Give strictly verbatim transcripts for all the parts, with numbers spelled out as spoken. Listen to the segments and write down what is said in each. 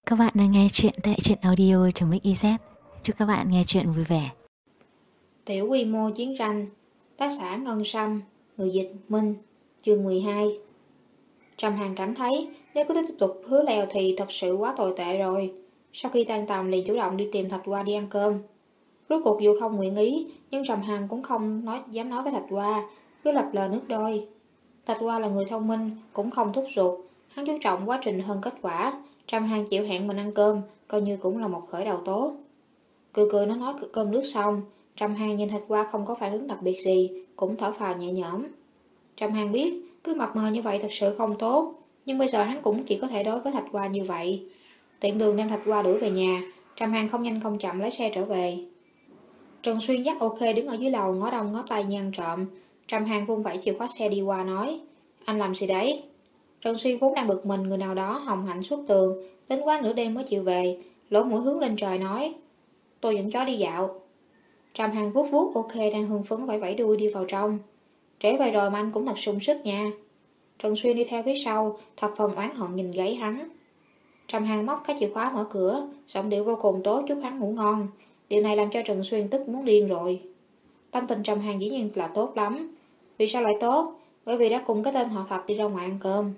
Các bạn đang nghe chuyện tại truyện audio trong Mix i zét. Chúc các bạn nghe chuyện vui vẻ. Tiểu quy mô chiến tranh. Tác giả Ngân Sâm. Người dịch Minh. Chương mười hai. Trầm Hàn cảm thấy nếu cứ tiếp tục hứa lèo thì thật sự quá tồi tệ rồi. Sau khi tan tầm liền chủ động đi tìm Thạch Hoa đi ăn cơm. Rốt cuộc dù không nguyện ý, nhưng Trầm Hàn cũng không nói dám nói với Thạch Hoa, cứ lập lờ nước đôi. Thạch Hoa là người thông minh, cũng không thúc giục, hắn chú trọng quá trình hơn kết quả. Trầm Hàn chịu hẹn mình ăn cơm, coi như cũng là một khởi đầu tốt. Cười cười nó nói cơm nước xong, Trầm Hàn nhìn Thạch Hoa không có phản ứng đặc biệt gì, cũng thở phào nhẹ nhõm. Trầm Hàn biết cứ mập mờ như vậy thật sự không tốt, nhưng bây giờ hắn cũng chỉ có thể đối với Thạch Hoa như vậy. Tiện đường đem Thạch Hoa đuổi về nhà, Trầm Hàn không nhanh không chậm lái xe trở về. Trần Xuyên dắt ok đứng ở dưới lầu ngó đông ngó tây nhăn trộm. Trầm Hàn vung vẩy chìa khóa xe đi qua nói: "Anh làm gì đấy?" Trần Xuyên vốn đang bực mình người nào đó hồng hạnh suốt tường, đến quá nửa đêm mới chịu về, lỗ mũi hướng lên trời nói: "Tôi dẫn chó đi dạo." Trầm Hàn vuốt vuốt ok đang hưng phấn vẫy vẫy đuôi đi vào trong. "Trễ về rồi mà anh cũng thật sung sức nha." Trần Xuyên đi theo phía sau, thập phần oán hận nhìn gáy hắn. Trầm Hàn móc cái chìa khóa mở cửa, giọng điệu vô cùng tốt chúc hắn ngủ ngon. Điều này làm cho Trần Xuyên tức muốn điên rồi. Tâm tình Trầm Hàn dĩ nhiên là tốt lắm. Vì sao lại tốt? Bởi vì đã cùng cái tên họ Thạch đi ra ngoài ăn cơm.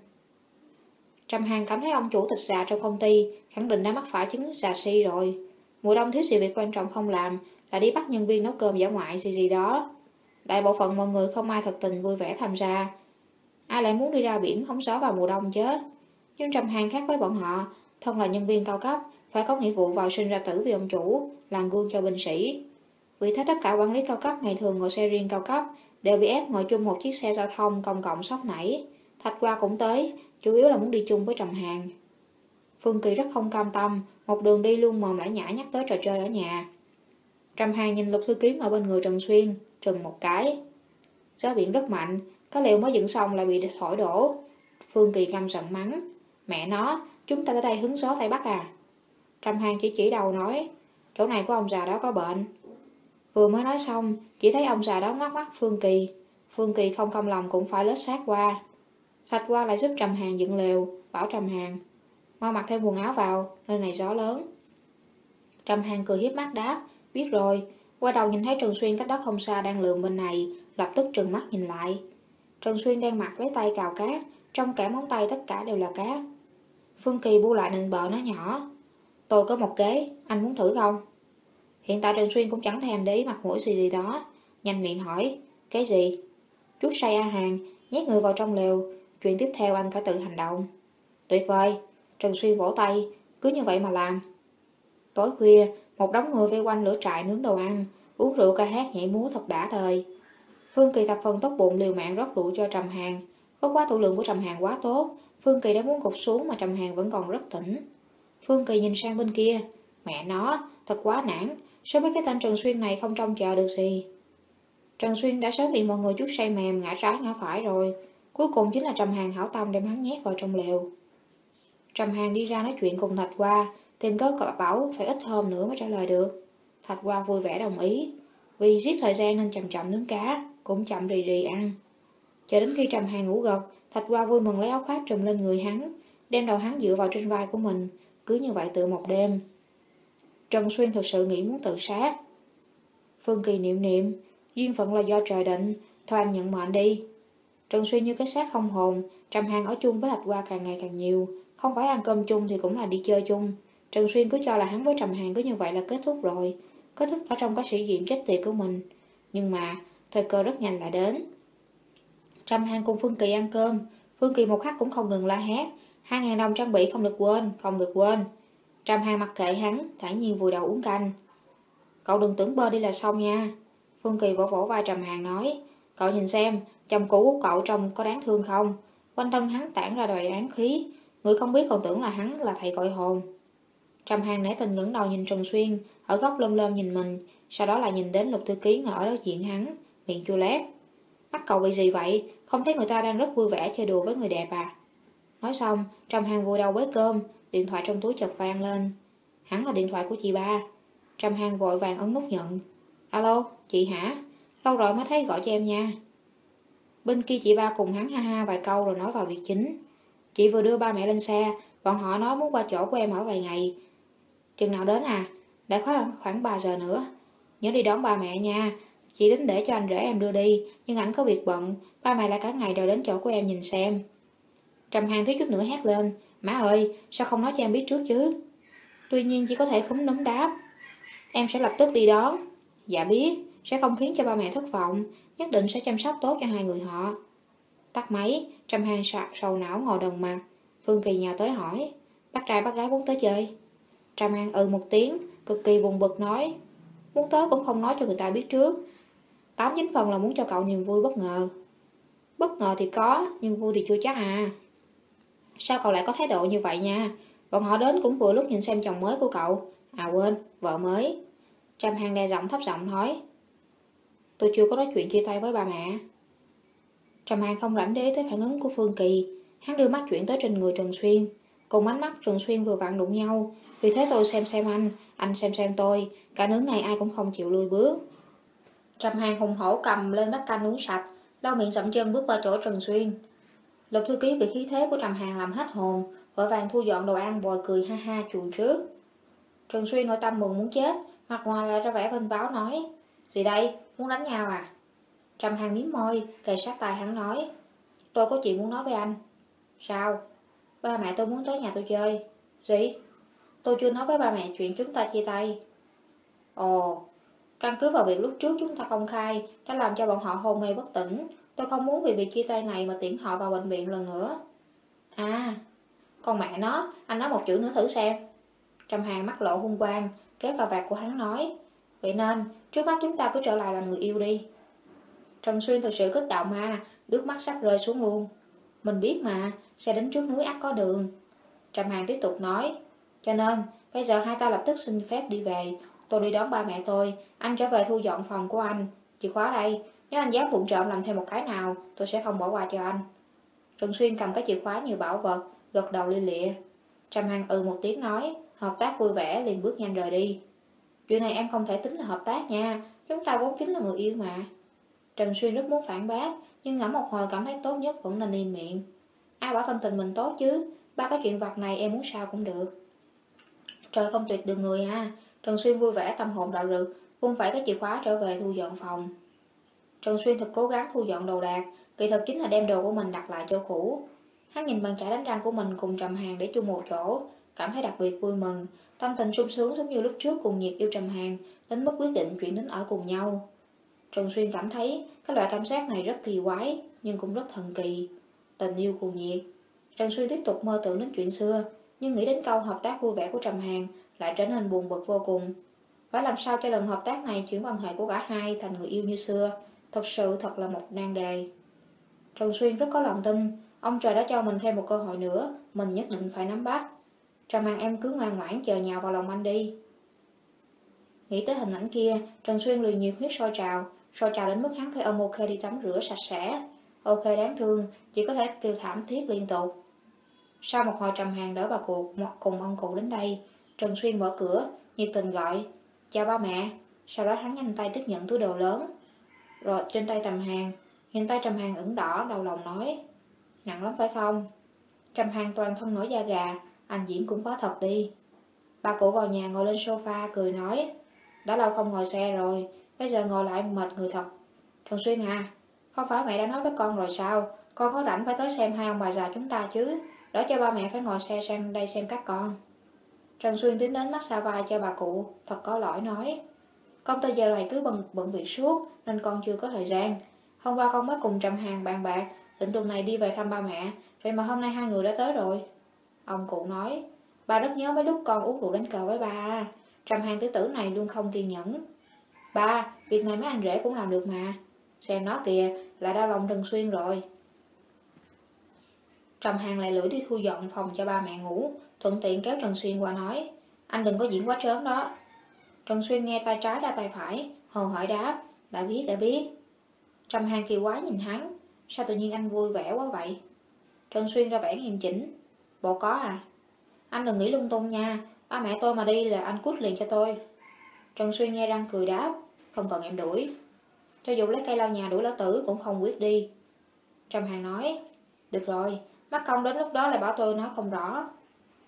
Trầm Hàn cảm thấy ông chủ tịch già trong công ty khẳng định đã mắc phải chứng già si rồi. Mùa đông thiếu gì việc quan trọng không làm, là đi bắt nhân viên nấu cơm dã ngoại gì gì đó. Đại bộ phận mọi người không ai thật tình vui vẻ tham gia. Ai lại muốn đi ra biển hóng gió vào mùa đông chứ? Nhưng Trầm Hàn khác với bọn họ, thân là nhân viên cao cấp, phải có nghĩa vụ vào sinh ra tử vì ông chủ, làm gương cho binh sĩ. Vì thế tất cả quản lý cao cấp ngày thường ngồi xe riêng cao cấp đều bị ép ngồi chung một chiếc xe giao thông công cộng sốc nảy. Thạch Hoa cũng tới, chủ yếu là muốn đi chung với Trầm Hàn. Phương Kỳ rất không cam tâm, một đường đi luôn mồm lải nhả nhắc tới trò chơi ở nhà. Trầm Hàn nhìn Lục Thư Kiến ở bên người Trần Xuyên, trừng một cái. Gió biển rất mạnh, cái lều mới dựng xong lại bị thổi đổ. Phương Kỳ căm giận mắng: "Mẹ nó, chúng ta tới đây hứng gió Tây Bắc à?" Trầm Hàn chỉ chỉ đầu nói: "Chỗ này của ông già đó có bệnh." Vừa mới nói xong, chỉ thấy ông già đó ngoắc mắt Phương Kỳ. Phương Kỳ không cam lòng cũng phải lết sát qua. Thạch Hoa lại giúp Trầm Hàn dựng lều, bảo Trầm Hàn: "Mau mặc thêm quần áo vào, nơi này gió lớn." Trầm Hàn cười hiếp mắt đáp: "Biết rồi." Qua đầu nhìn thấy Trần Xuyên cách đó không xa đang lườm bên này, lập tức trừng mắt nhìn lại. Trần Xuyên đang mặc lấy tay cào cát, trong cả móng tay tất cả đều là cát. Phương Kỳ bu lại nịnh bợ nói nhỏ: "Tôi có một kế, anh muốn thử không?" Hiện tại Trần Xuyên cũng chẳng thèm để ý mặt mũi gì gì đó, nhanh miệng hỏi: "Cái gì?" Chút say A Hàn, nhét người vào trong lều, chuyện tiếp theo anh phải tự hành động. "Tuyệt vời." Trần Xuyên vỗ tay: "Cứ như vậy mà làm." Tối khuya, một đống người vây quanh lửa trại nướng đồ ăn, uống rượu ca hát nhảy múa thật đã thời. Phương Kỳ thập phần tốt bụng liều mạng rót rượu cho Trầm Hàn. Có quá thủ lượng của Trầm Hàn quá tốt, Phương Kỳ đã muốn gục xuống mà Trầm Hàn vẫn còn rất tỉnh. Phương Kỳ nhìn sang bên kia, mẹ nó, thật quá nản, sao mấy cái tên Trần Xuyên này không trông chờ được gì. Trần Xuyên đã sớm bị mọi người chút say mềm ngã trái ngã phải rồi, cuối cùng chính là Trầm Hàn hảo tâm đem hắn nhét vào trong lều. Trầm Hàn đi ra nói chuyện cùng Thạch Hoa, tìm cớ cậu bảo phải ít hôm nữa mới trả lời được. Thạch Hoa vui vẻ đồng ý, vì giết thời gian nên chậm chậm nướng cá, cũng chậm rì rì ăn. Chờ đến khi Trầm Hàn ngủ gật, Thạch Hoa vui mừng lấy áo khoác trùm lên người hắn, đem đầu hắn dựa vào trên vai của mình, cứ như vậy tự một đêm. Trần Xuyên thực sự nghĩ muốn tự sát. Phương Kỳ niệm niệm, duyên phận là do trời định, thôi anh nhận mệnh đi. Trần Xuyên như cái xác không hồn, Trầm Hàn ở chung với Thạch Hoa càng ngày càng nhiều, không phải ăn cơm chung thì cũng là đi chơi chung. Trần Xuyên cứ cho là hắn với Trầm Hàn cứ như vậy là kết thúc rồi, kết thúc ở trong cái sĩ diện chết tiệt của mình. Nhưng mà thời cơ rất nhanh lại đến. Trầm Hàn cùng Phương Kỳ ăn cơm, Phương Kỳ một khắc cũng không ngừng la hét: "Hai ngàn đồng trang bị không được quên, không được quên." Trầm Hàn mặc kệ hắn, thản nhiên vùi đầu uống canh. "Cậu đừng tưởng bơ đi là xong nha." Phương Kỳ vỗ vỗ vai Trầm Hàn nói: "Cậu nhìn xem, chồng cũ của cậu trông có đáng thương không? Quanh thân hắn tản ra đầy án khí, người không biết còn tưởng là hắn là thầy gọi hồn." Trầm Hàn nể tình ngẩng đầu nhìn Trần Xuyên, ở góc lơm lơm nhìn mình, sau đó lại nhìn đến Lục Thư Ký ngồi ở đối diện hắn, miệng chua lét: "Mắt cậu bị gì vậy? Không thấy người ta đang rất vui vẻ chơi đùa với người đẹp à?" Nói xong, Trầm Hàn vùi đầu bới cơm, điện thoại trong túi chợt vang lên. Hắn là điện thoại của chị ba. Trầm Hàn vội vàng ấn nút nhận. "Alo, chị hả? Lâu rồi mới thấy gọi cho em nha." Bên kia chị ba cùng hắn ha ha vài câu rồi nói vào việc chính. "Chị vừa đưa ba mẹ lên xe, Bọn họ nói muốn qua chỗ của em ở vài ngày. Chừng nào đến à? Đã khoảng, khoảng ba giờ nữa. Nhớ đi đón ba mẹ nha. Chị tính để cho anh rể em đưa đi, nhưng ảnh có việc bận. Ba mẹ lại cả ngày đòi đến chỗ của em nhìn xem. Trầm Hàn thiếu chút nữa hét lên. Má ơi, sao không nói cho em biết trước chứ? Tuy nhiên chỉ có thể khúm núm đáp. Em sẽ lập tức đi đón. Dạ biết, sẽ không khiến cho ba mẹ thất vọng. Nhất định sẽ chăm sóc tốt cho hai người họ. Tắt máy, Trầm Hàn sầu não ngồi đần mặt. Phương Kỳ nhào tới hỏi. Bác trai bác gái muốn tới chơi? Trầm Hàn ừ một tiếng, cực kỳ buồn bực nói. Muốn tới cũng không nói cho người ta biết trước. Tám chín phần là muốn cho cậu niềm vui bất ngờ. Bất ngờ thì có, nhưng vui thì chưa chắc à. Sao cậu lại có thái độ như vậy nha? Bọn họ đến cũng vừa lúc nhìn xem chồng mới của cậu. À quên, vợ mới. Trầm Hàn đè giọng thấp giọng nói. Tôi chưa có nói chuyện chia tay với ba mẹ. Trầm Hàn không rảnh để ý tới phản ứng của Phương Kỳ. Hắn đưa mắt chuyển tới trên người Trần Xuyên. Cùng ánh mắt Trần Xuyên vừa vặn đụng nhau. Vì thế tôi xem xem anh, anh xem xem tôi. Cả nửa ngày ai cũng không chịu lùi bước. Trầm Hàn hùng hổ cầm lên bát canh uống sạch, lau miệng dậm chân bước qua chỗ Trần Xuyên. Lục thư ký bị khí thế của Trầm Hàn làm hết hồn, vội vàng thu dọn đồ ăn bồi cười ha ha chuồn trước. Trần Xuyên nội tâm mừng muốn chết, mặt ngoài lại ra vẻ vênh váo nói. Gì đây, muốn đánh nhau à? Trầm Hàn mím môi, kề sát tai hắn nói. Tôi có chuyện muốn nói với anh. Sao? Ba mẹ tôi muốn tới nhà tôi chơi. Gì? Tôi chưa nói với ba mẹ chuyện chúng ta chia tay. Ồ, căn cứ vào việc lúc trước chúng ta công khai đã làm cho bọn họ hôn mê bất tỉnh. Tôi không muốn vì việc chia tay này mà tiễn họ vào bệnh viện lần nữa. À, con mẹ nó, anh nói một chữ nữa thử xem. Trầm Hàn mắt lộ hung quang, kéo cà vạt của hắn nói. Vậy nên, trước mắt chúng ta cứ trở lại làm người yêu đi. Trần Xuyên thực sự kích động mà, nước mắt sắp rơi xuống luôn. Mình biết mà, xe đến trước núi ắt có đường. Trầm Hàn tiếp tục nói. Cho nên, bây giờ hai ta lập tức xin phép đi về. Tôi đi đón ba mẹ tôi, anh trở về thu dọn phòng của anh. Chìa khóa đây, nếu anh dám vụng trộm làm thêm một cái nào, tôi sẽ không bỏ qua cho anh. Trần Xuyên cầm cái chìa khóa như bảo vật, gật đầu lia lịa. Trầm Hàn ừ một tiếng nói, hợp tác vui vẻ liền bước nhanh rời đi. Chuyện này em không thể tính là hợp tác nha, chúng ta vốn chính là người yêu mà. Trần Xuyên rất muốn phản bác, nhưng ngẫm một hồi cảm thấy tốt nhất vẫn nên im miệng. Ai bảo tâm tình mình tốt chứ, ba cái chuyện vặt này em muốn sao cũng được. Trời không tuyệt được người ha. Trần Xuyên vui vẻ tâm hồn đạo rực, vung phải cái chìa khóa trở về thu dọn phòng. Trần Xuyên thật cố gắng thu dọn đồ đạc, kỳ thực chính là đem đồ của mình đặt lại chỗ cũ. Hắn nhìn bàn chải đánh răng của mình cùng Trầm Hàn để chung một chỗ, cảm thấy đặc biệt vui mừng, tâm tình sung sướng giống như lúc trước cùng nhiệt yêu Trầm Hàn, đến mức quyết định chuyển đến ở cùng nhau. Trần Xuyên cảm thấy cái loại cảm giác này rất kỳ quái, nhưng cũng rất thần kỳ. Tình yêu cuồng nhiệt. Trần Xuyên tiếp tục mơ tưởng đến chuyện xưa, nhưng nghĩ đến câu hợp tác vui vẻ của Trầm Hàn lại trở nên buồn bực vô cùng. Phải làm sao cho lần hợp tác này chuyển quan hệ của cả hai thành người yêu như xưa, thật sự thật là một nan đề. Trần Xuyên rất có lòng tin, ông trời đã cho mình thêm một cơ hội nữa, mình nhất định phải nắm bắt. Trầm Hàn em cứ ngoan ngoãn chờ nhào vào lòng anh đi. Nghĩ tới hình ảnh kia, Trần Xuyên liền nhiệt huyết sôi trào, sôi trào đến mức hắn phải ôm OK đi tắm rửa sạch sẽ. OK đáng thương, chỉ có thể kêu thảm thiết liên tục. Sau một hồi Trầm Hàn đỡ bà cụ cùng ông cụ đến đây, Trần Xuyên mở cửa, nhiệt tình gọi, chào ba mẹ. Sau đó hắn nhanh tay tiếp nhận túi đồ lớn. Rồi trên tay Trầm Hàn, nhìn tay Trầm Hàn ửng đỏ, đau lòng nói, nặng lắm phải không? Trầm Hàn toàn thân nổi da gà, anh diễn cũng quá thật đi. Bà cụ vào nhà ngồi lên sofa cười nói, đã lâu không ngồi xe rồi, bây giờ ngồi lại mệt người thật. Trần Xuyên à, không phải mẹ đã nói với con rồi sao, con có rảnh phải tới xem hai ông bà già chúng ta chứ, đỡ cho ba mẹ phải ngồi xe sang đây xem các con. Trần Xuyên tiến đến massage vai cho bà cụ, thật có lỗi nói, công ty giờ này cứ bận, bận việc suốt nên con chưa có thời gian. Hôm qua con mới cùng Trầm Hàn bàn bạc, định tuần này đi về thăm ba mẹ, vậy mà hôm nay hai người đã tới rồi. Ông cụ nói, ba rất nhớ mấy lúc con uống rượu đánh cờ với ba. Trầm Hàn tiểu tử này luôn không kiên nhẫn. Ba, việc này mấy anh rể cũng làm được mà. Xem nó kìa, lại đau lòng Trần Xuyên rồi. Trầm Hàn lại lưỡi đi thu dọn phòng cho ba mẹ ngủ, thuận tiện kéo Trần Xuyên qua nói, anh đừng có diễn quá trớn đó. Trần Xuyên nghe tay trái ra tay phải, hồ hởi đáp, đã biết đã biết. Trầm Hàn kỳ quá nhìn hắn, sao tự nhiên anh vui vẻ quá vậy? Trần Xuyên ra vẻ nghiêm chỉnh, bộ có à? Anh đừng nghĩ lung tung nha, ba mẹ tôi mà đi là anh cút liền cho tôi. Trần Xuyên nghe răng cười đáp, không cần em đuổi. Cho dù lấy cây lau nhà đuổi lão tử cũng không quyết đi. Trầm Hàn nói, được rồi, mắc công đến lúc đó lại bảo tôi nói không rõ.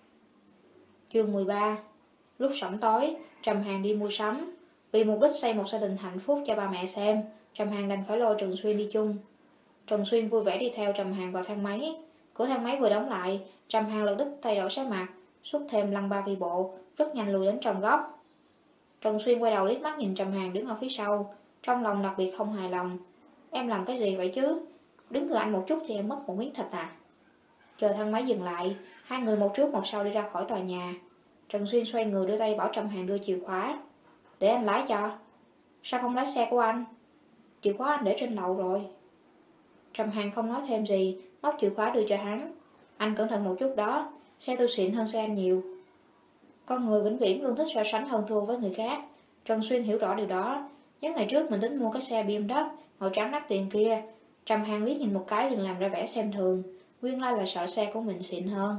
Chương mười ba. Lúc sẩm tối, Trầm Hàn đi mua sắm. Vì mục đích xây một gia đình hạnh phúc cho ba mẹ xem, Trầm Hàn đành phải lôi Trần Xuyên đi chung. Trần Xuyên vui vẻ đi theo Trầm Hàn vào thang máy. Cửa thang máy vừa đóng lại, Trầm Hàn lập tức thay đổi sắc mặt, xúc thêm lăng ba vi bộ, rất nhanh lùi đến trong góc. Trần Xuyên quay đầu liếc mắt nhìn Trầm Hàn đứng ở phía sau, trong lòng đặc biệt không hài lòng. Em làm cái gì vậy chứ? Đứng gần anh một chút thì em mất một miếng thịt à? Chờ thang máy dừng lại, hai người một trước một sau đi ra khỏi tòa nhà. Trần Xuyên xoay người đưa tay bảo Trầm Hàn đưa chìa khóa. Để anh lái cho. Sao không lái xe của anh? Chìa khóa anh để trên lầu rồi. Trầm Hàn không nói thêm gì, móc chìa khóa đưa cho hắn. Anh cẩn thận một chút đó, xe tôi xịn hơn xe anh nhiều. Con người vĩnh viễn luôn thích so sánh hơn thua với người khác. Trần Xuyên hiểu rõ điều đó. Nhớ ngày trước mình tính mua cái xe bê em vê màu trắng đắt tiền kia. Trầm Hàn liếc nhìn một cái liền làm ra vẻ xem thường, nguyên lai là sợ xe của mình xịn hơn.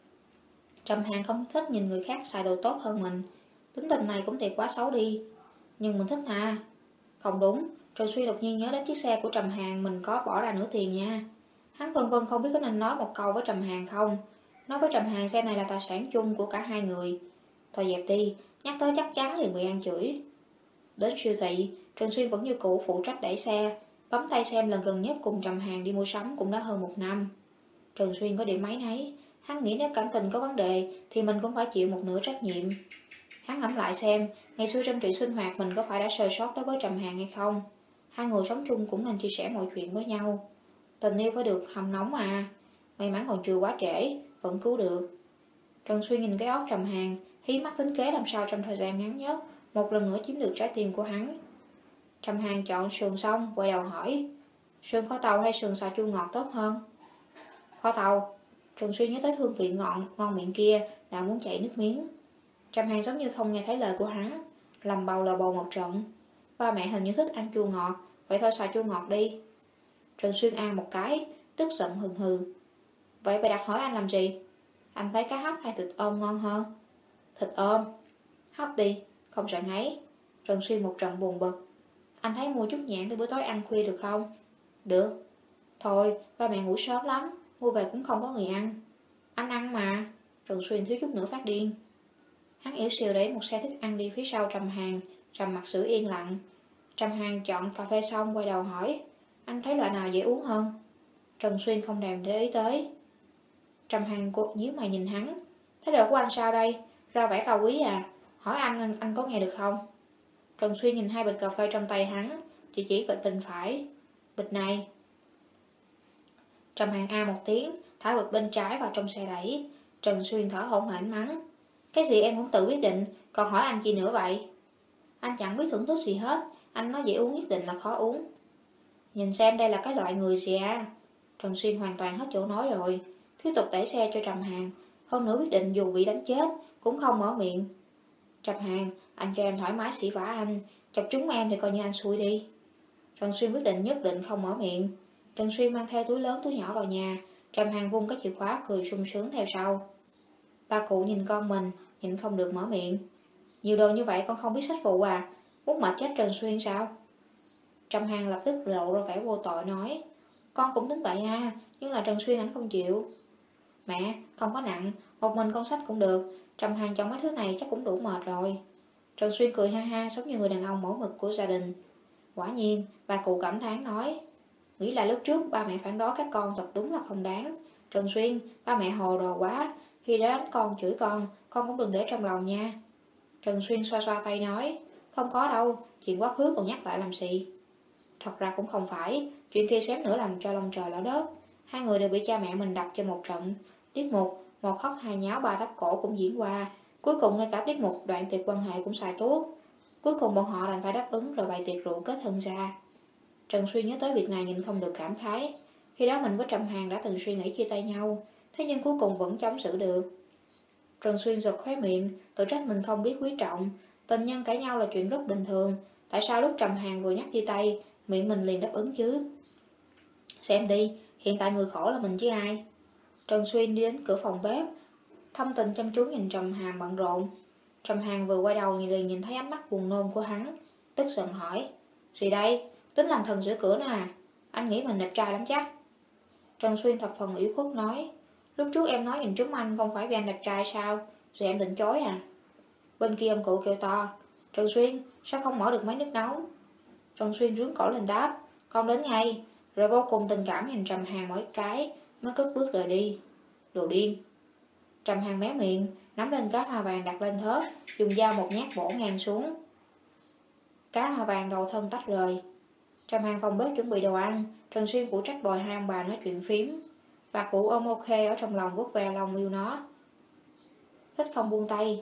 Trầm Hàn không thích nhìn người khác xài đồ tốt hơn mình. Tính tình này cũng thiệt quá xấu đi. Nhưng mình thích à? Không đúng. Trần Xuyên đột nhiên nhớ đến chiếc xe của Trầm Hàn mình có bỏ ra nửa tiền nha. Hắn vân vân không biết có nên nói một câu với Trầm Hàn không. Nói với Trầm Hàn xe này là tài sản chung của cả hai người. Thôi dẹp đi, nhắc tới chắc chắn liền bị ăn chửi. Đến siêu thị, Trần Xuyên vẫn như cũ phụ trách đẩy xe. Bấm tay xem lần gần nhất cùng Trầm Hàn đi mua sắm cũng đã hơn một năm. Trần Xuyên có điểm máy nấy. Hắn nghĩ nếu cảm tình có vấn đề thì mình cũng phải chịu một nửa trách nhiệm. Hắn ngẫm lại xem, ngày xưa trong chuyện sinh hoạt mình có phải đã sơ sót đối với Trầm Hàn hay không. Hai người sống chung cũng nên chia sẻ mọi chuyện với nhau. Tình yêu phải được hầm nóng à. May mắn còn chưa quá trễ, vẫn cứu được. Trần Xuyên nhìn cái óc Trầm Hàn, hí mắt tính kế làm sao trong thời gian ngắn nhất một lần nữa chiếm được trái tim của hắn. Trầm Hàn chọn sườn xong, quay đầu hỏi: Sườn kho tàu hay sườn xào chua ngọt tốt hơn? Kho tàu. Trần Xuyên nhớ tới hương vị ngọn ngon miệng kia, đã muốn chảy nước miếng. Trầm Hàn giống như không nghe thấy lời của hắn, lầm bầu lờ bầu một trận. Ba mẹ hình như thích ăn chua ngọt, vậy thôi xào chua ngọt đi. Trần Xuyên a một cái, tức giận hừng hừ. Vậy bà đặt hỏi anh làm gì? Anh thấy cá hấp hay thịt ôm ngon hơn? Thịt ôm. Hấp đi, không sợ ngấy. Trần Xuyên một trận buồn bực. Anh thấy mua chút nhãn từ bữa tối ăn khuya được không? Được. Thôi, ba mẹ ngủ sớm lắm, mua về cũng không có người ăn. Anh ăn mà. Trần Xuyên thiếu chút nữa phát điên. Hắn yếu xìu đẩy một xe thức ăn đi phía sau Trầm Hàn, Trầm mặt xử yên lặng. Trầm Hàn chọn cà phê xong quay đầu hỏi: Anh thấy loại nào dễ uống hơn? Trần Xuyên không thèm để ý tới. Trầm Hàn cột nhíu mày nhìn hắn. Thái độ của anh sao đây? Ra vẻ cao quý à? Hỏi anh, anh anh có nghe được không? Trần Xuyên nhìn hai bịch cà phê trong tay hắn, chỉ chỉ bịch bên phải. Bịch này. Trầm Hàn a một tiếng, thả bịch bên trái vào trong xe đẩy. Trần Xuyên thở hổn hển mắng: Cái gì em cũng tự quyết định, còn hỏi anh chi nữa vậy? Anh chẳng biết thưởng thức gì hết, anh nói dễ uống nhất định là khó uống. Nhìn xem đây là cái loại người gì à? Trần Xuyên hoàn toàn hết chỗ nói rồi, tiếp tục đẩy xe cho Trầm Hàn, hơn nữa quyết định dù bị đánh chết cũng không mở miệng. Trầm Hàn, anh cho em thoải mái xỉ vả anh, chọc chúng em thì coi như anh xui đi. Trần Xuyên quyết định nhất định không mở miệng. Trần Xuyên mang theo túi lớn túi nhỏ vào nhà. Trầm Hàn vung cái chìa khóa cười sung sướng theo sau. Ba cụ nhìn con mình, nhìn không được mở miệng. Nhiều đồ như vậy con không biết sách phụ à? Muốn mệt chết Trần Xuyên sao? Trầm Hàn lập tức lộ ra vẻ vô tội nói: Con cũng tính vậy à, nhưng là Trần Xuyên ảnh không chịu. Mẹ, không có nặng, một mình con sách cũng được. Trầm Hàn chọn mấy thứ này chắc cũng đủ mệt rồi. Trần Xuyên cười ha ha giống như người đàn ông mẫu mực của gia đình. Quả nhiên, bà cụ cảm thán nói: Nghĩ là lúc trước ba mẹ phản đối các con thật đúng là không đáng. Trần Xuyên, ba mẹ hồ đồ quá, khi đã đánh con chửi con, con cũng đừng để trong lòng nha. Trần Xuyên xoa xoa tay nói: Không có đâu, chuyện quá khứ còn nhắc lại làm gì. Thật ra cũng không phải, chuyện kia xém nữa làm cho lòng trời lỡ đất. Hai người đều bị cha mẹ mình đập cho một trận. Tiết mục một khóc hai nháo ba thắt cổ cũng diễn qua. Cuối cùng ngay cả tiết mục đoạn tiệc quan hệ cũng xài tuốt. Cuối cùng bọn họ đành phải đáp ứng rồi bày tiệc rượu kết thân ra. Trần Xuyên nhớ tới việc này nhìn không được cảm khái. Khi đó mình với Trầm Hàn đã từng suy nghĩ chia tay nhau, thế nhưng cuối cùng vẫn chống giữ được. Trần Xuyên giật khóe miệng, tự trách mình không biết quý trọng. Tình nhân cãi nhau là chuyện rất bình thường, tại sao lúc Trầm Hàn vừa nhắc chia tay, miệng mình liền đáp ứng chứ? Xem đi, hiện tại người khổ là mình chứ ai. Trần Xuyên đi đến cửa phòng bếp, thâm tình chăm chú nhìn Trầm Hàn bận rộn. Trầm Hàn vừa quay đầu liền nhìn thấy ánh mắt buồn nôn của hắn, tức giận hỏi: Gì đây? Tính làm thần sửa cửa nữa à? Anh nghĩ mình đẹp trai lắm chắc. Trần Xuyên thập phần ủy khuất nói: Lúc trước em nói nhìn chúng anh không phải vì anh đẹp trai sao? Rồi em định chối à? Bên kia ông cụ kêu to, Trần Xuyên, sao không mở được máy nước nấu? Trần Xuyên rướn cổ lên đáp, con đến ngay, rồi vô cùng tình cảm nhìn Trầm Hàn mỗi cái, mới cất bước rời đi. Đồ điên. Trầm Hàn méo miệng, nắm lên cá hoa vàng đặt lên thớt, dùng dao một nhát bổ ngang xuống. Cá hoa vàng đầu thân tách rời. Trầm Hàn phòng bếp chuẩn bị đồ ăn, Trần Xuyên phụ trách bồi hai ông bà nói chuyện phím. Bà cụ ôm ok ở trong lòng vuốt ve lòng yêu nó. Thích không buông tay.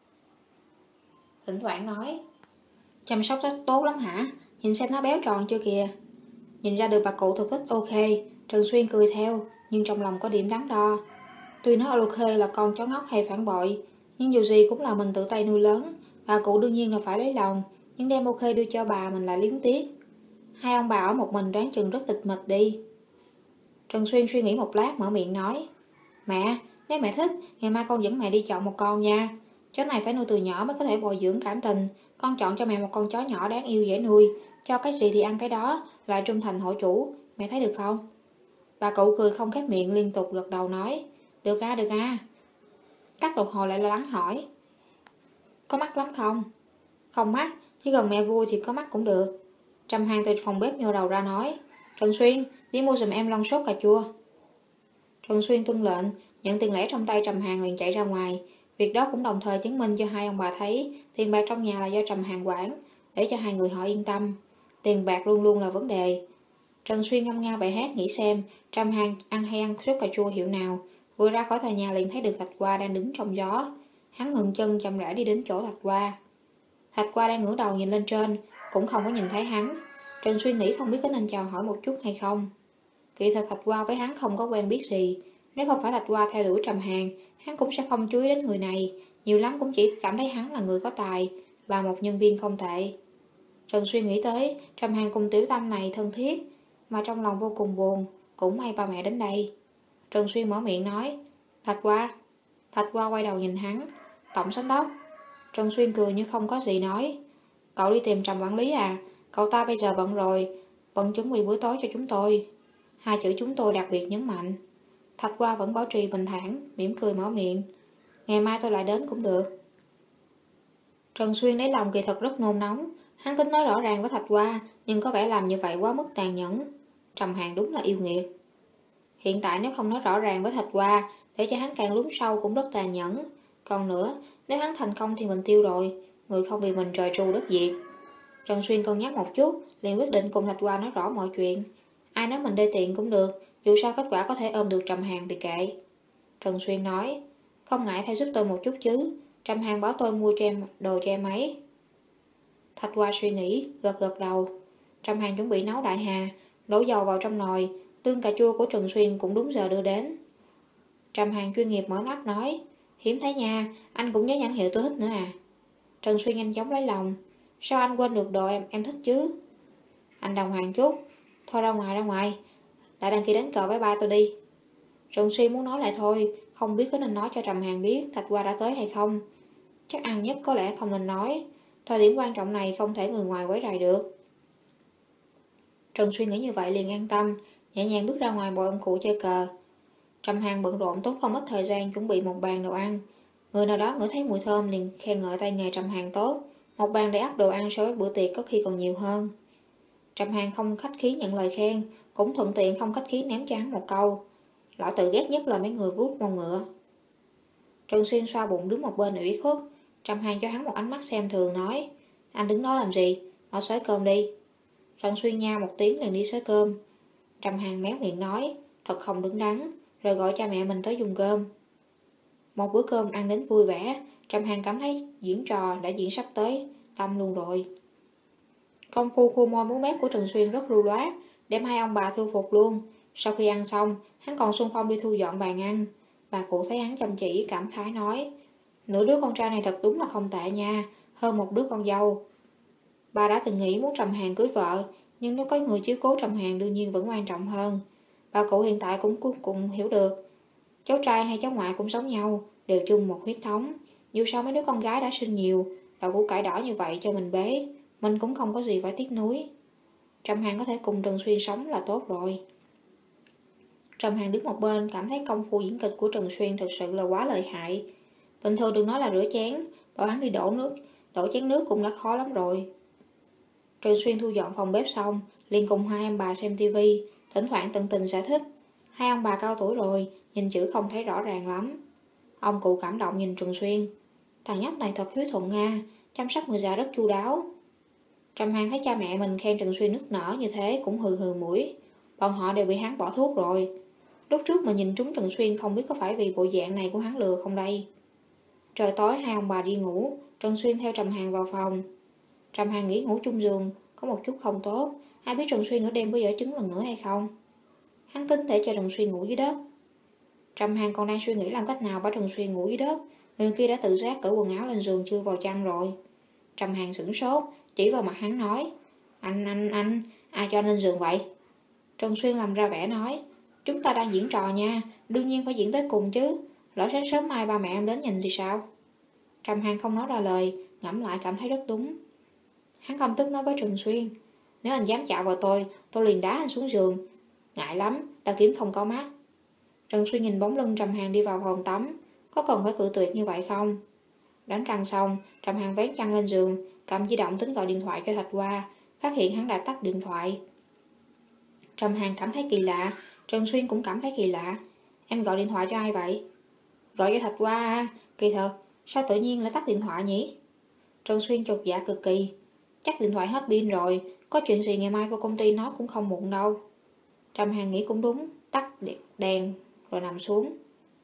Thỉnh thoảng nói, chăm sóc rất tốt lắm hả? Nhìn xem nó béo tròn chưa kìa. Nhìn ra được bà cụ thực thích ok, Trần Xuyên cười theo, nhưng trong lòng có điểm đắn đo. Tuy nó ok là con chó ngốc hay phản bội, nhưng dù gì cũng là mình tự tay nuôi lớn. Bà cụ đương nhiên là phải lấy lòng, nhưng đem ok đưa cho bà mình lại liếng tiếc. Hai ông bà ở một mình đoán chừng rất tịch mịch đi. Trần Xuyên suy nghĩ một lát mở miệng nói, mẹ, nếu mẹ thích, ngày mai con dẫn mẹ đi chọn một con nha. Chó này phải nuôi từ nhỏ mới có thể bồi dưỡng cảm tình. Con chọn cho mẹ một con chó nhỏ đáng yêu dễ nuôi, cho cái gì thì ăn cái đó, lại trung thành hộ chủ, mẹ thấy được không? Bà cụ cười không khép miệng liên tục gật đầu nói, được à, được à. Cắt một hồi lại lo lắng hỏi, có mắc lắm không? Không mắc, chỉ cần mẹ vui thì có mắc cũng được. Trầm Hàn từ phòng bếp nhô đầu ra nói, Trần Xuyên, đi mua giùm em lon sốt cà chua. Trần Xuyên tuân lệnh, nhận tiền lẻ trong tay Trầm Hàn liền chạy ra ngoài. Việc đó cũng đồng thời chứng minh cho hai ông bà thấy tiền bạc trong nhà là do Trầm Hàn quản, để cho hai người họ yên tâm. Tiền bạc luôn luôn là vấn đề. Trần Xuyên ngâm nga bài hát nghĩ xem Trầm Hàn ăn hay ăn sốt cà chua hiệu nào. Vừa ra khỏi tòa nhà liền thấy được Thạch Hoa đang đứng trong gió. Hắn ngừng chân chậm rãi đi đến chỗ Thạch Hoa. Thạch Hoa đang ngửa đầu nhìn lên trên, cũng không có nhìn thấy hắn. Trần Xuyên nghĩ không biết có nên chào hỏi một chút hay không. Kỳ thật Thạch Hoa với hắn không có quen biết gì. Nếu không phải Thạch Hoa theo đuổi Trầm Hàn, hắn cũng sẽ không chú ý đến người này. Nhiều lắm cũng chỉ cảm thấy hắn là người có tài, là một nhân viên không tệ. Trần Xuyên nghĩ tới Trầm Hàn cùng Tiểu Tâm này thân thiết, mà trong lòng vô cùng buồn. Cũng may ba mẹ đến đây. Trần Xuyên mở miệng nói, Thạch Hoa. Thạch Hoa quay đầu nhìn hắn, tổng giám đốc. Trần Xuyên cười như không có gì nói, cậu đi tìm Trầm quản lý à? Cậu ta bây giờ bận rồi, bận chuẩn bị bữa tối cho chúng tôi. Hai chữ chúng tôi đặc biệt nhấn mạnh. Thạch Hoa vẫn bảo trì bình thản, mỉm cười mở miệng, ngày mai tôi lại đến cũng được. Trần Xuyên lấy lòng kỳ thật rất nôn nóng. Hắn tính nói rõ ràng với Thạch Hoa, nhưng có vẻ làm như vậy quá mức tàn nhẫn. Trầm Hàn đúng là yêu nghiệt. Hiện tại nếu không nói rõ ràng với Thạch Hoa, để cho hắn càng lún sâu cũng rất tàn nhẫn. Còn nữa, nếu hắn thành công thì mình tiêu rồi, người không vì mình trời tru đất diệt. Trần Xuyên cân nhắc một chút, liền quyết định cùng Thạch Hoa nói rõ mọi chuyện. Ai nói mình đê tiện cũng được, dù sao kết quả có thể ôm được Trầm Hàn thì kệ. Trần Xuyên nói, không ngại theo giúp tôi một chút chứ, Trầm Hàn bảo tôi mua cho em đồ cho em ấy. Thạch Hoa suy nghĩ, gật gật đầu. Trầm Hàn chuẩn bị nấu đại hà, đổ dầu vào trong nồi, tương cà chua của Trần Xuyên cũng đúng giờ đưa đến. Trầm Hàn chuyên nghiệp mở nắp nói, hiếm thấy nha, anh cũng nhớ nhãn hiệu tôi thích nữa à. Trần Xuyên nhanh chóng lấy lòng, sao anh quên được đồ em em thích chứ? Anh đồng hoàng chút, thôi ra ngoài ra ngoài, lại đăng ký đánh cờ với ba tôi đi. Trần Xuyên muốn nói lại thôi, không biết có nên nói cho Trầm Hàn biết Thạch Hoa đã tới hay không. Chắc ăn nhất có lẽ không nên nói, thời điểm quan trọng này không thể người ngoài quấy rầy được. Trần Xuyên nghĩ như vậy liền an tâm, nhẹ nhàng bước ra ngoài bồi ông cụ chơi cờ. Trầm Hàn bận rộn tốt không ít thời gian chuẩn bị một bàn đồ ăn. Người nào đó ngửi thấy mùi thơm liền khen ngợi tay nghề Trầm Hàn tốt. Một bàn đầy ắp đồ ăn so với bữa tiệc có khi còn nhiều hơn. Trầm Hàn không khách khí nhận lời khen, cũng thuận tiện không khách khí ném cho hắn một câu. Lão tự ghét nhất là mấy người vuốt mông ngựa. Trần Xuyên xoa bụng đứng một bên ủy khuất. Trầm Hàn cho hắn một ánh mắt xem thường nói, anh đứng đó làm gì, mau xới cơm đi. Trần Xuyên nha một tiếng liền đi xới cơm. Trầm Hàn méo miệng nói, thật không đứng đắn, rồi gọi cha mẹ mình tới dùng cơm. Một bữa cơm ăn đến vui vẻ, Trầm Hàn cảm thấy diễn trò đã diễn sắp tới, tâm luôn rồi. Công phu khu môi múa mép của Trần Xuyên rất lưu loát, đem hai ông bà thu phục luôn. Sau khi ăn xong, hắn còn xung phong đi thu dọn bàn ăn. Bà cụ thấy hắn chăm chỉ, cảm khái nói, nửa đứa con trai này thật đúng là không tệ nha, hơn một đứa con dâu. Bà đã từng nghĩ muốn Trầm Hàn cưới vợ, nhưng nếu có người chiếu cố Trầm Hàn đương nhiên vẫn quan trọng hơn. Bà cụ hiện tại cũng cuối cùng hiểu được, cháu trai hay cháu ngoại cũng giống nhau, đều chung một huyết thống. Dù sao mấy đứa con gái đã sinh nhiều, đậu củ cải đỏ như vậy cho mình bế, mình cũng không có gì phải tiếc nuối. Trầm Hàn có thể cùng Trần Xuyên sống là tốt rồi. Trầm Hàn đứng một bên cảm thấy công phu diễn kịch của Trần Xuyên thực sự là quá lợi hại. Bình thường đừng nói là rửa chén, bảo hắn đi đổ nước, đổ chén nước cũng đã khó lắm rồi. Trần Xuyên thu dọn phòng bếp xong, liền cùng hai ông bà xem tivi, thỉnh thoảng tận tình giải thích. Hai ông bà cao tuổi rồi, nhìn chữ không thấy rõ ràng lắm. Ông cụ cảm động nhìn Trần Xuyên. Thằng nhóc này thật hiếu thuận Nga, chăm sóc người già rất chu đáo. Trầm Hàn thấy cha mẹ mình khen Trần Xuyên nức nở như thế cũng hừ hừ mũi. Bọn họ đều bị hắn bỏ thuốc rồi. Lúc trước mà nhìn trúng Trần Xuyên không biết có phải vì bộ dạng này của hắn lừa không đây. Trời tối hai ông bà đi ngủ, Trần Xuyên theo Trầm Hàn vào phòng. Trầm Hàn nghĩ ngủ chung giường có một chút không tốt, ai biết Trần Xuyên nửa đêm có dở chứng lần nữa hay không. Hắn tính để cho Trần Xuyên ngủ dưới đất. Trầm Hàn còn đang suy nghĩ làm cách nào bảo Trần Xuyên ngủ dưới đất, người kia đã tự giác cởi quần áo lên giường chưa vào chăn rồi. Trầm Hàn sửng sốt, chỉ vào mặt hắn nói, anh, anh, anh, ai cho lên giường vậy? Trần Xuyên làm ra vẻ nói, chúng ta đang diễn trò nha, đương nhiên phải diễn tới cùng chứ, lỡ sáng sớm mai ba mẹ em đến nhìn thì sao? Trầm Hàn không nói ra lời, ngẫm lại cảm thấy rất đúng. Hắn không tức nói với Trần Xuyên, nếu anh dám chạm vào tôi, tôi liền đá anh xuống giường. Ngại lắm, đao kiếm không có mắt. Trần Xuyên nhìn bóng lưng Trầm Hàn đi vào phòng tắm, có cần phải cự tuyệt như vậy không? Đánh răng xong, Trầm Hàn vén chăn lên giường, cầm di động tính gọi điện thoại cho Thạch Hoa, phát hiện hắn đã tắt điện thoại. Trầm Hàn cảm thấy kỳ lạ, Trần Xuyên cũng cảm thấy kỳ lạ. Em gọi điện thoại cho ai vậy? Gọi cho Thạch Hoa à, kỳ thật, sao tự nhiên lại tắt điện thoại nhỉ? Trần Xuyên chột dạ cực kỳ, chắc điện thoại hết pin rồi, có chuyện gì ngày mai vô công ty nói cũng không muộn đâu. Trầm Hàn nghĩ cũng đúng, tắt đèn rồi nằm xuống.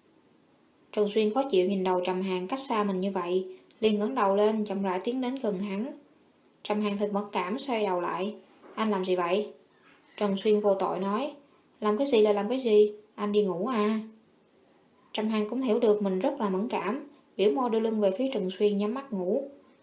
Trần Xuyên khó chịu nhìn đầu Trầm Hàn cách xa mình như vậy, liền ngẩng đầu lên chậm rãi tiến đến gần hắn. Trầm Hàn thật mất cảm xoay đầu lại. Anh làm gì vậy? Trần Xuyên vô tội nói, làm cái gì là làm cái gì, anh đi ngủ à? Trầm Hàn cũng hiểu được mình rất là mẫn cảm, biểu môi đưa lưng về phía Trần Xuyên nhắm mắt ngủ.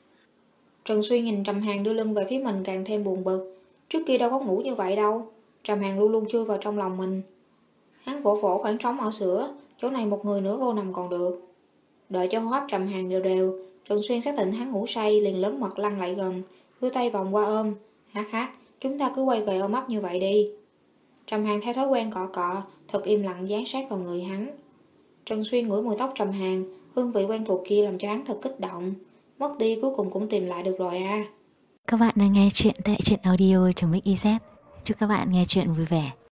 Trần Xuyên nhìn Trầm Hàn đưa lưng về phía mình càng thêm buồn bực, trước kia đâu có ngủ như vậy đâu. Trầm Hàn luôn luôn chui vào trong lòng mình. Hắn vỗ vỗ khoảng trống ở giữa, chỗ này một người nữa vô nằm còn được. Đợi cho hô hấp Trầm Hàn đều đều, Trần Xuyên xác định hắn ngủ say liền lớn mật lăn lại gần, đưa tay vòng qua ôm. Hát hát, chúng ta cứ quay về ôm ấp như vậy đi. Trầm Hàn theo thói quen cọ cọ, thật im lặng dán sát vào người hắn. Trần Xuyên ngửi mùi tóc Trầm Hàn, hương vị quen thuộc kia làm cho hắn thật kích động. Mất đi cuối cùng cũng tìm lại được rồi à. Các bạn đang nghe chuyện tại truyện audio.mixyz. Chúc các bạn nghe chuyện vui vẻ.